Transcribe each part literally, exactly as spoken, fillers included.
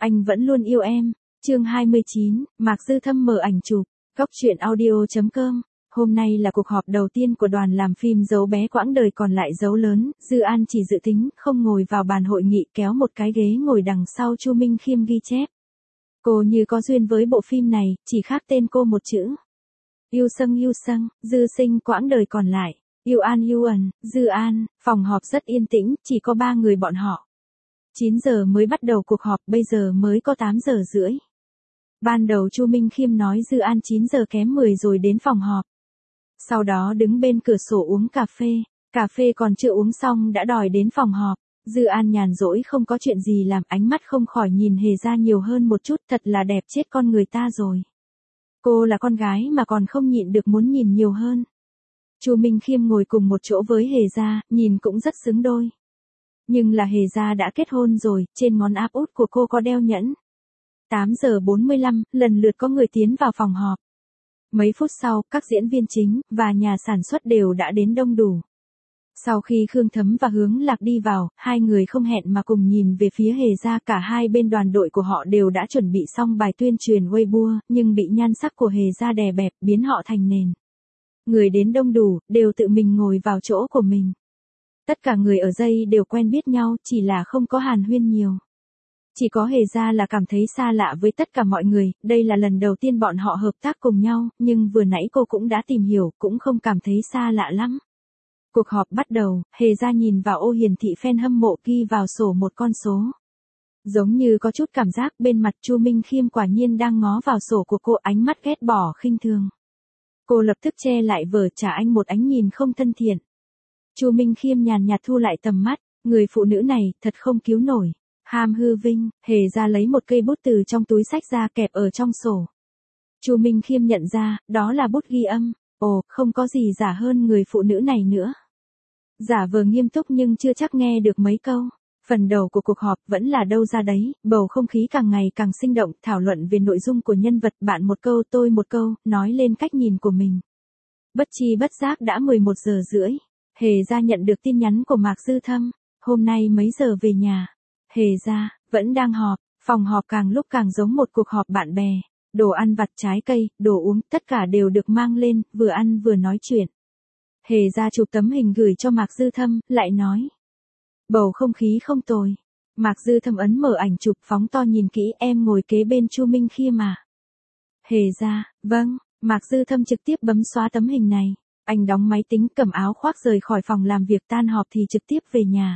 Anh vẫn luôn yêu em. Chương hai mươi chín, Mạc Dư Thâm mở ảnh chụp. Góc truyện audio chấm com. Hôm nay là cuộc họp đầu tiên của đoàn làm phim Dấu bé quãng đời còn lại dấu lớn, Dư An chỉ dự tính không ngồi vào bàn hội nghị, kéo một cái ghế ngồi đằng sau Chu Minh Khiêm ghi chép. Cô như có duyên với bộ phim này, chỉ khác tên cô một chữ. Yêu Sâng Yêu Sâng, Dư Sinh quãng đời còn lại, Yêu An Yêu Ẩn, Dư An. Phòng họp rất yên tĩnh, chỉ có ba người bọn họ. chín giờ mới bắt đầu cuộc họp, bây giờ mới có tám giờ rưỡi. Ban đầu Chu Minh Khiêm nói Dư An chín giờ kém mười rồi đến phòng họp. Sau đó đứng bên cửa sổ uống cà phê, cà phê còn chưa uống xong đã đòi đến phòng họp. Dư An nhàn rỗi không có chuyện gì làm, ánh mắt không khỏi nhìn Hề Gia nhiều hơn một chút, thật là đẹp chết con người ta rồi. Cô là con gái mà còn không nhịn được muốn nhìn nhiều hơn. Chu Minh Khiêm ngồi cùng một chỗ với Hề Gia, nhìn cũng rất xứng đôi. Nhưng là Hề Gia đã kết hôn rồi, trên ngón áp út của cô có đeo nhẫn. tám giờ bốn mươi lăm, lần lượt có người tiến vào phòng họp. Mấy phút sau, các diễn viên chính và nhà sản xuất đều đã đến đông đủ. Sau khi Khương Thấm và Hướng Lạc đi vào, hai người không hẹn mà cùng nhìn về phía Hề Gia, cả hai bên đoàn đội của họ đều đã chuẩn bị xong bài tuyên truyền Weibo, nhưng bị nhan sắc của Hề Gia đè bẹp, biến họ thành nền. Người đến đông đủ, đều tự mình ngồi vào chỗ của mình. Tất cả người ở dây đều quen biết nhau, chỉ là không có hàn huyên nhiều. Chỉ có Hề Gia là cảm thấy xa lạ với tất cả mọi người, đây là lần đầu tiên bọn họ hợp tác cùng nhau, nhưng vừa nãy cô cũng đã tìm hiểu, cũng không cảm thấy xa lạ lắm. Cuộc họp bắt đầu, Hề Gia nhìn vào ô hiển thị fan hâm mộ ghi vào sổ một con số. Giống như có chút cảm giác bên mặt Chu Minh Khiêm quả nhiên đang ngó vào sổ của cô, ánh mắt ghét bỏ khinh thường. Cô lập tức che lại vờ, trả anh một ánh nhìn không thân thiện. Chu Minh Khiêm nhàn nhạt thu lại tầm mắt, người phụ nữ này thật không cứu nổi. Ham hư vinh. Hề Gia lấy một cây bút từ trong túi xách ra kẹp ở trong sổ. Chu Minh Khiêm nhận ra, đó là bút ghi âm. Ồ, không có gì giả hơn người phụ nữ này nữa. Giả vờ nghiêm túc nhưng chưa chắc nghe được mấy câu. Phần đầu của cuộc họp vẫn là đâu ra đấy, bầu không khí càng ngày càng sinh động, thảo luận về nội dung của nhân vật, bạn một câu tôi một câu, nói lên cách nhìn của mình. Bất chi bất giác đã mười một giờ rưỡi. Hề Gia nhận được tin nhắn của Mạc Dư Thâm. Hôm nay mấy giờ về nhà? Hề Gia, vẫn đang họp. Phòng họp càng lúc càng giống một cuộc họp bạn bè. Đồ ăn vặt, trái cây, đồ uống, tất cả đều được mang lên, vừa ăn vừa nói chuyện. Hề Gia chụp tấm hình gửi cho Mạc Dư Thâm, lại nói. Bầu không khí không tồi. Mạc Dư Thâm ấn mở ảnh chụp, phóng to nhìn kỹ, em ngồi kế bên Chu Minh Khiêm mà. Hề Gia, vâng. Mạc Dư Thâm trực tiếp bấm xóa tấm hình này. Anh đóng máy tính, cầm áo khoác rời khỏi phòng làm việc, tan họp thì trực tiếp về nhà.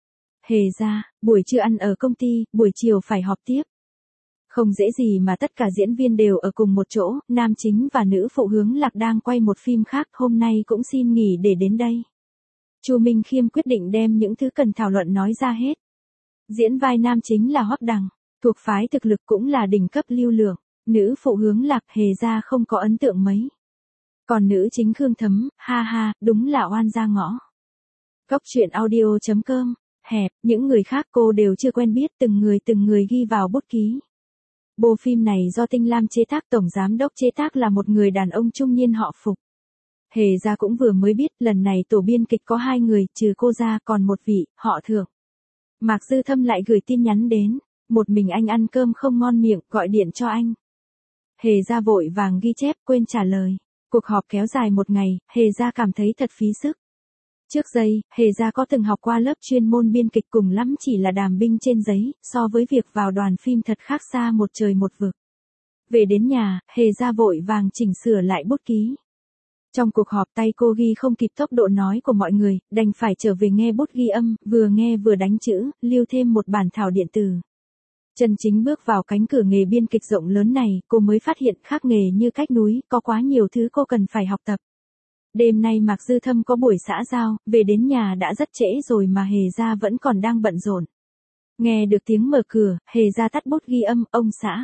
Hề Gia, buổi trưa ăn ở công ty, buổi chiều phải họp tiếp. Không dễ gì mà tất cả diễn viên đều ở cùng một chỗ, nam chính và nữ phụ Hướng Lạc đang quay một phim khác, hôm nay cũng xin nghỉ để đến đây. Chu Minh Khiêm quyết định đem những thứ cần thảo luận nói ra hết. Diễn vai nam chính là Hoắc Đằng, thuộc phái thực lực cũng là đỉnh cấp lưu lượng, nữ phụ Hướng Lạc Hề Gia không có ấn tượng mấy. Còn nữ chính Khương Thấm, ha ha, đúng là oan gia ngõ. Góc truyện audio chấm com. Hẹp, những người khác cô đều chưa quen biết, từng người từng người ghi vào bút ký. Bộ phim này do Tinh Lam chế tác, tổng giám đốc chế tác là một người đàn ông trung niên họ Phục. Hề Gia cũng vừa mới biết, lần này tổ biên kịch có hai người, trừ cô ra còn một vị, họ Thượng. Mạc Dư Thâm lại gửi tin nhắn đến, một mình anh ăn cơm không ngon miệng, gọi điện cho anh. Hề Gia vội vàng ghi chép, quên trả lời. Cuộc họp kéo dài một ngày, Hề Gia cảm thấy thật phí sức. Trước đây, Hề Gia có từng học qua lớp chuyên môn biên kịch, cùng lắm chỉ là đàm binh trên giấy, so với việc vào đoàn phim thật khác xa một trời một vực. Về đến nhà, Hề Gia vội vàng chỉnh sửa lại bút ký. Trong cuộc họp tay cô ghi không kịp tốc độ nói của mọi người, đành phải trở về nghe bút ghi âm, vừa nghe vừa đánh chữ, lưu thêm một bản thảo điện tử. Chân chính bước vào cánh cửa nghề biên kịch rộng lớn này, cô mới phát hiện khác nghề như cách núi, có quá nhiều thứ cô cần phải học tập. Đêm nay Mạc Dư Thâm có buổi xã giao, về đến nhà đã rất trễ rồi mà Hề Gia vẫn còn đang bận rộn. Nghe được tiếng mở cửa, Hề Gia tắt bút ghi âm, ông xã.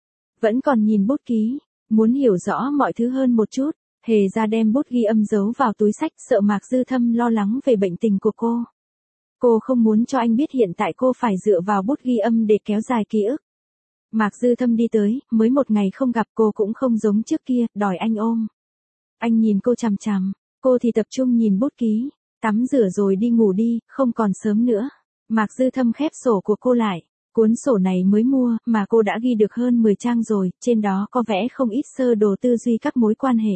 Vẫn còn nhìn bút ký, muốn hiểu rõ mọi thứ hơn một chút, Hề Gia đem bút ghi âm giấu vào túi xách, sợ Mạc Dư Thâm lo lắng về bệnh tình của cô. Cô không muốn cho anh biết hiện tại cô phải dựa vào bút ghi âm để kéo dài ký ức. Mạc Dư Thâm đi tới, mới một ngày không gặp, cô cũng không giống trước kia, đòi anh ôm. Anh nhìn cô chằm chằm, cô thì tập trung nhìn bút ký, tắm rửa rồi đi ngủ đi, không còn sớm nữa. Mạc Dư Thâm khép sổ của cô lại, Cuốn sổ này mới mua, mà cô đã ghi được hơn mười trang rồi, trên đó có vẽ không ít sơ đồ tư duy các mối quan hệ.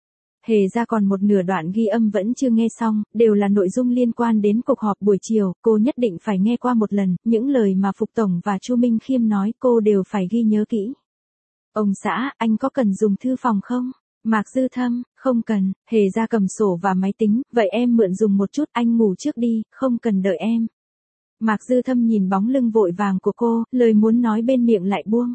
Hề ra còn một nửa đoạn ghi âm vẫn chưa nghe xong, đều là nội dung liên quan đến cuộc họp buổi chiều, cô nhất định phải nghe qua một lần, những lời mà Phục Tổng và Chu Minh Khiêm nói cô đều phải ghi nhớ kỹ. Ông xã, anh có cần dùng thư phòng không? Mạc Dư Thâm, không cần. Hề ra cầm sổ và máy tính, vậy em mượn dùng một chút, anh ngủ trước đi, không cần đợi em. Mạc Dư Thâm nhìn bóng lưng vội vàng của cô, lời muốn nói bên miệng lại buông.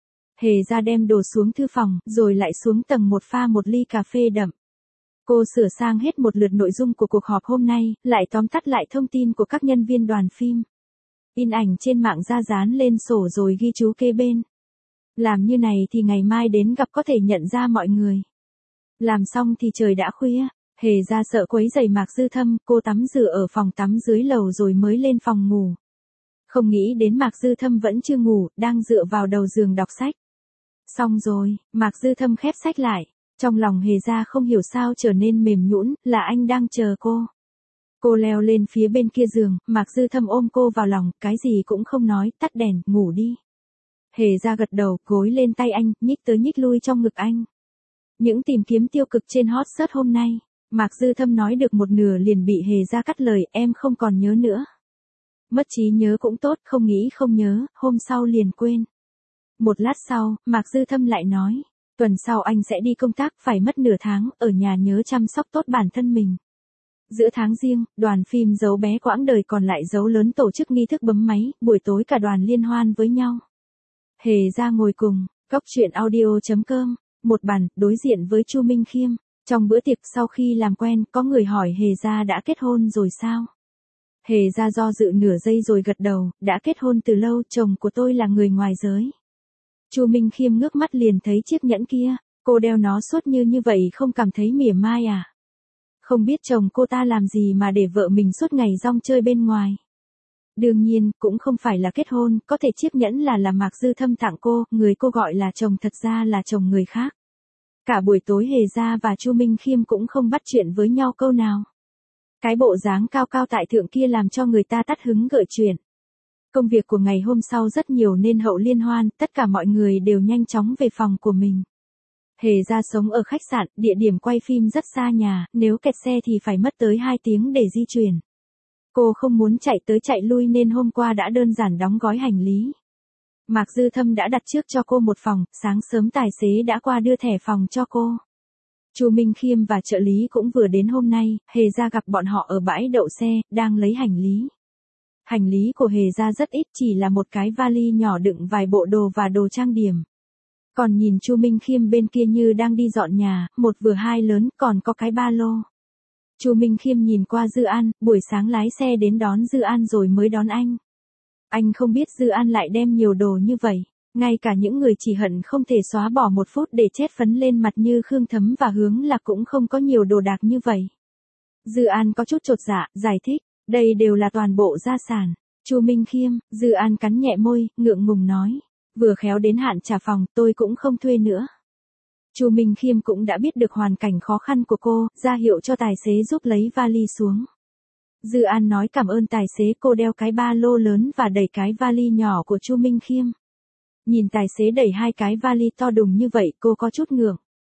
Hề ra đem đồ xuống thư phòng, rồi lại xuống tầng một pha một ly cà phê đậm. Cô sửa sang hết một lượt nội dung của cuộc họp hôm nay, lại tóm tắt lại thông tin của các nhân viên đoàn phim. In ảnh trên mạng ra dán lên sổ rồi ghi chú kế bên. Làm như này thì ngày mai đến gặp có thể nhận ra mọi người. Làm xong thì trời đã khuya, Hề ra sợ quấy rầy Mạc Dư Thâm, cô tắm rửa ở phòng tắm dưới lầu rồi mới lên phòng ngủ. Không nghĩ đến Mạc Dư Thâm vẫn chưa ngủ, đang dựa vào đầu giường đọc sách. Xong rồi, Mạc Dư Thâm khép sách lại, trong lòng Hề ra không hiểu sao trở nên mềm nhũn, là anh đang chờ cô. Cô leo lên phía bên kia giường, Mạc Dư Thâm ôm cô vào lòng, cái gì cũng không nói, tắt đèn, ngủ đi. Hề ra gật đầu, gối lên tay anh, nhích tới nhích lui trong ngực anh. Những tìm kiếm tiêu cực trên hot search hôm nay, Mạc Dư Thâm nói được một nửa liền bị Hề ra cắt lời, em không còn nhớ nữa. Mất trí nhớ cũng tốt, không nghĩ không nhớ, hôm sau liền quên. Một lát sau, Mạc Dư Thâm lại nói, tuần sau anh sẽ đi công tác, phải mất nửa tháng, ở nhà nhớ chăm sóc tốt bản thân mình. Giữa tháng Giêng, đoàn phim Dấu Bé Quãng Đời Còn Lại Dấu Lớn tổ chức nghi thức bấm máy, buổi tối cả đoàn liên hoan với nhau. Hề ra ngồi cùng, góc chuyện audio chấm com, một bàn, đối diện với Chu Minh Khiêm. Trong bữa tiệc sau khi làm quen, có người hỏi Hề ra đã kết hôn rồi sao? Hề ra do dự nửa giây rồi gật đầu, đã kết hôn từ lâu, chồng của tôi là người ngoài giới. Chu Minh Khiêm ngước mắt liền thấy chiếc nhẫn kia, cô đeo nó suốt như như vậy không cảm thấy mỉa mai à? Không biết chồng cô ta làm gì mà để vợ mình suốt ngày rong chơi bên ngoài. Đương nhiên, cũng không phải là kết hôn, có thể chiếc nhẫn là là Mạc Dư Thâm tặng cô, người cô gọi là chồng thật ra là chồng người khác. Cả buổi tối Hề ra và Chu Minh Khiêm cũng không bắt chuyện với nhau câu nào. Cái bộ dáng cao cao tại thượng kia làm cho người ta tắt hứng gợi chuyện. Công việc của ngày hôm sau rất nhiều nên hậu liên hoan, tất cả mọi người đều nhanh chóng về phòng của mình. Hề ra sống ở khách sạn, địa điểm quay phim rất xa nhà, nếu kẹt xe thì phải mất tới hai tiếng để di chuyển. Cô không muốn chạy tới chạy lui nên hôm qua đã đơn giản đóng gói hành lý. Mạc Dư Thâm đã đặt trước cho cô một phòng, sáng sớm tài xế đã qua đưa thẻ phòng cho cô. Chu Minh Khiêm và trợ lý cũng vừa đến hôm nay, Hề ra gặp bọn họ ở bãi đậu xe, đang lấy hành lý. Hành lý của Hề ra rất ít, chỉ là một cái vali nhỏ đựng vài bộ đồ và đồ trang điểm. Còn nhìn Chu Minh Khiêm bên kia như đang đi dọn nhà, một vừa hai lớn, còn có cái ba lô. Chu Minh Khiêm nhìn qua Dư An, buổi sáng lái xe đến đón Dư An rồi mới đón anh. Anh không biết Dư An lại đem nhiều đồ như vậy, ngay cả những người chỉ hận không thể xóa bỏ một phút để chét phấn lên mặt như Khương Thấm và Hướng Lạc cũng không có nhiều đồ đạc như vậy. Dư An có chút chột dạ, giải thích, đây đều là toàn bộ gia sản. Chu Minh Khiêm, Dư An cắn nhẹ môi, ngượng ngùng nói, vừa khéo đến hạn trả phòng, tôi cũng không thuê nữa. Chu Minh Khiêm cũng đã biết được hoàn cảnh khó khăn của cô, ra hiệu cho tài xế giúp lấy vali xuống. Dư An nói cảm ơn tài xế, cô đeo cái ba lô lớn và đẩy cái vali nhỏ của Chu Minh Khiêm. Nhìn tài xế đẩy hai cái vali to đùng như vậy, cô có chút ngượng.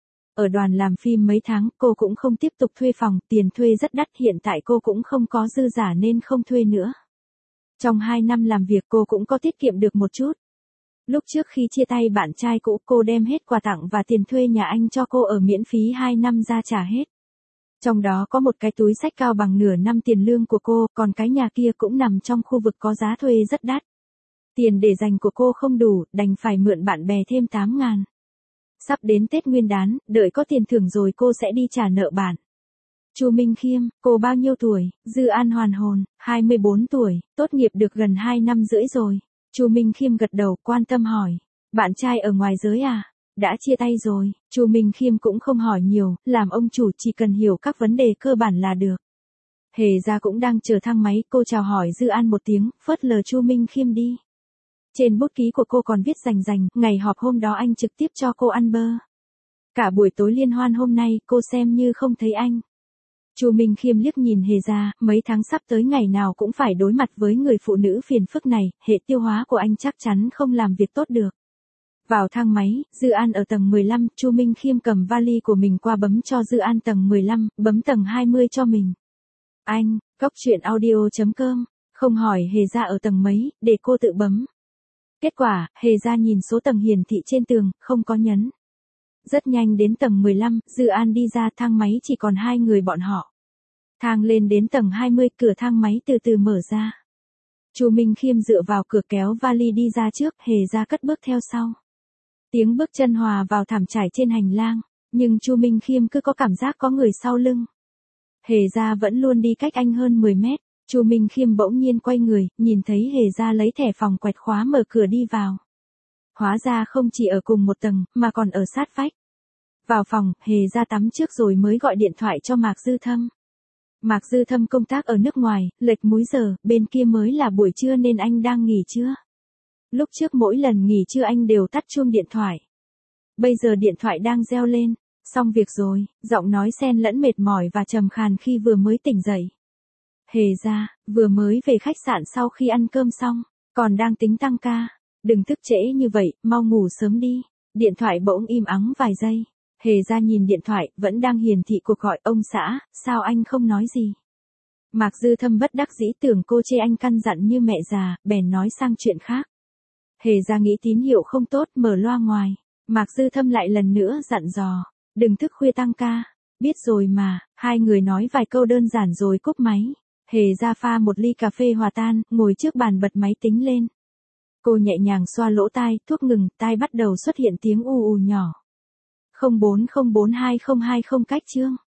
Ở đoàn làm phim mấy tháng, cô cũng không tiếp tục thuê phòng, tiền thuê rất đắt, hiện tại cô cũng không có dư giả nên không thuê nữa. Trong hai năm làm việc cô cũng có tiết kiệm được một chút. Lúc trước khi chia tay bạn trai cũ, cô đem hết quà tặng và tiền thuê nhà anh cho cô ở miễn phí hai năm ra trả hết. Trong đó có một cái túi xách cao bằng nửa năm tiền lương của cô, còn cái nhà kia cũng nằm trong khu vực có giá thuê rất đắt. Tiền để dành của cô không đủ, đành phải mượn bạn bè thêm tám ngàn. Sắp đến Tết Nguyên đán, đợi có tiền thưởng rồi cô sẽ đi trả nợ bạn. Chu Minh Khiêm, cô bao nhiêu tuổi? Dư An hoàn hồn, hai mươi bốn tuổi, tốt nghiệp được gần hai năm rưỡi rồi. Chu Minh Khiêm gật đầu, quan tâm hỏi, bạn trai ở ngoài giới à? Đã chia tay rồi. Chu Minh Khiêm cũng không hỏi nhiều, làm ông chủ chỉ cần hiểu các vấn đề cơ bản là được. Hề ra cũng đang chờ thang máy, cô chào hỏi Dư An một tiếng, phớt lờ Chu Minh Khiêm đi. Trên bút ký của cô còn viết rành rành, ngày họp hôm đó anh trực tiếp cho cô ăn bơ. Cả buổi tối liên hoan hôm nay, cô xem như không thấy anh. Chu Minh Khiêm liếc nhìn Hề Gia, mấy tháng sắp tới ngày nào cũng phải đối mặt với người phụ nữ phiền phức này, hệ tiêu hóa của anh chắc chắn không làm việc tốt được. Vào thang máy, Dư An ở tầng mười lăm, Chu Minh Khiêm cầm vali của mình qua bấm cho Dư An tầng mười lăm, bấm tầng hai mươi cho mình. Anh, cóc truyện audio chấm com, không hỏi Hề Gia ở tầng mấy, để cô tự bấm. Kết quả, Hề Gia nhìn số tầng hiển thị trên tường, không có nhấn. Rất nhanh đến tầng mười lăm, Dư An đi ra, thang máy chỉ còn hai người bọn họ. Thang lên đến tầng hai mươi, cửa thang máy từ từ mở ra. Chu Minh Khiêm dựa vào cửa kéo vali đi ra trước, Hề Gia cất bước theo sau. Tiếng bước chân hòa vào thảm trải trên hành lang, nhưng Chu Minh Khiêm cứ có cảm giác có người sau lưng. Hề Gia vẫn luôn đi cách anh hơn mười mét, Chu Minh Khiêm bỗng nhiên quay người, nhìn thấy Hề Gia lấy thẻ phòng quẹt khóa mở cửa đi vào. Hóa ra không chỉ ở cùng một tầng, mà còn ở sát vách. Vào phòng, Hề Gia tắm trước rồi mới gọi điện thoại cho Mạc Dư Thâm. Mạc Dư Thâm công tác ở nước ngoài, lệch múi giờ, bên kia mới là buổi trưa nên anh đang nghỉ trưa. Lúc trước mỗi lần nghỉ trưa anh đều tắt chuông điện thoại. Bây giờ điện thoại đang reo lên, xong việc rồi, giọng nói xen lẫn mệt mỏi và trầm khàn khi vừa mới tỉnh dậy. Hề Gia, vừa mới về khách sạn sau khi ăn cơm xong, còn đang tính tăng ca. Đừng thức trễ như vậy, mau ngủ sớm đi. Điện thoại bỗng im ắng vài giây. Hề Gia nhìn điện thoại, vẫn đang hiển thị cuộc gọi. Ông xã, sao anh không nói gì? Mạc Dư Thâm bất đắc dĩ tưởng cô chê anh căn dặn như mẹ già, bèn nói sang chuyện khác. Hề Gia nghĩ tín hiệu không tốt, mở loa ngoài. Mạc Dư Thâm lại lần nữa dặn dò, đừng thức khuya tăng ca. Biết rồi mà. Hai người nói vài câu đơn giản rồi cúp máy. Hề Gia pha một ly cà phê hòa tan, ngồi trước bàn bật máy tính lên. Cô nhẹ nhàng xoa lỗ tai, thuốc ngừng, tai bắt đầu xuất hiện tiếng ù ù nhỏ. không bốn không bốn hai không hai không cách chương.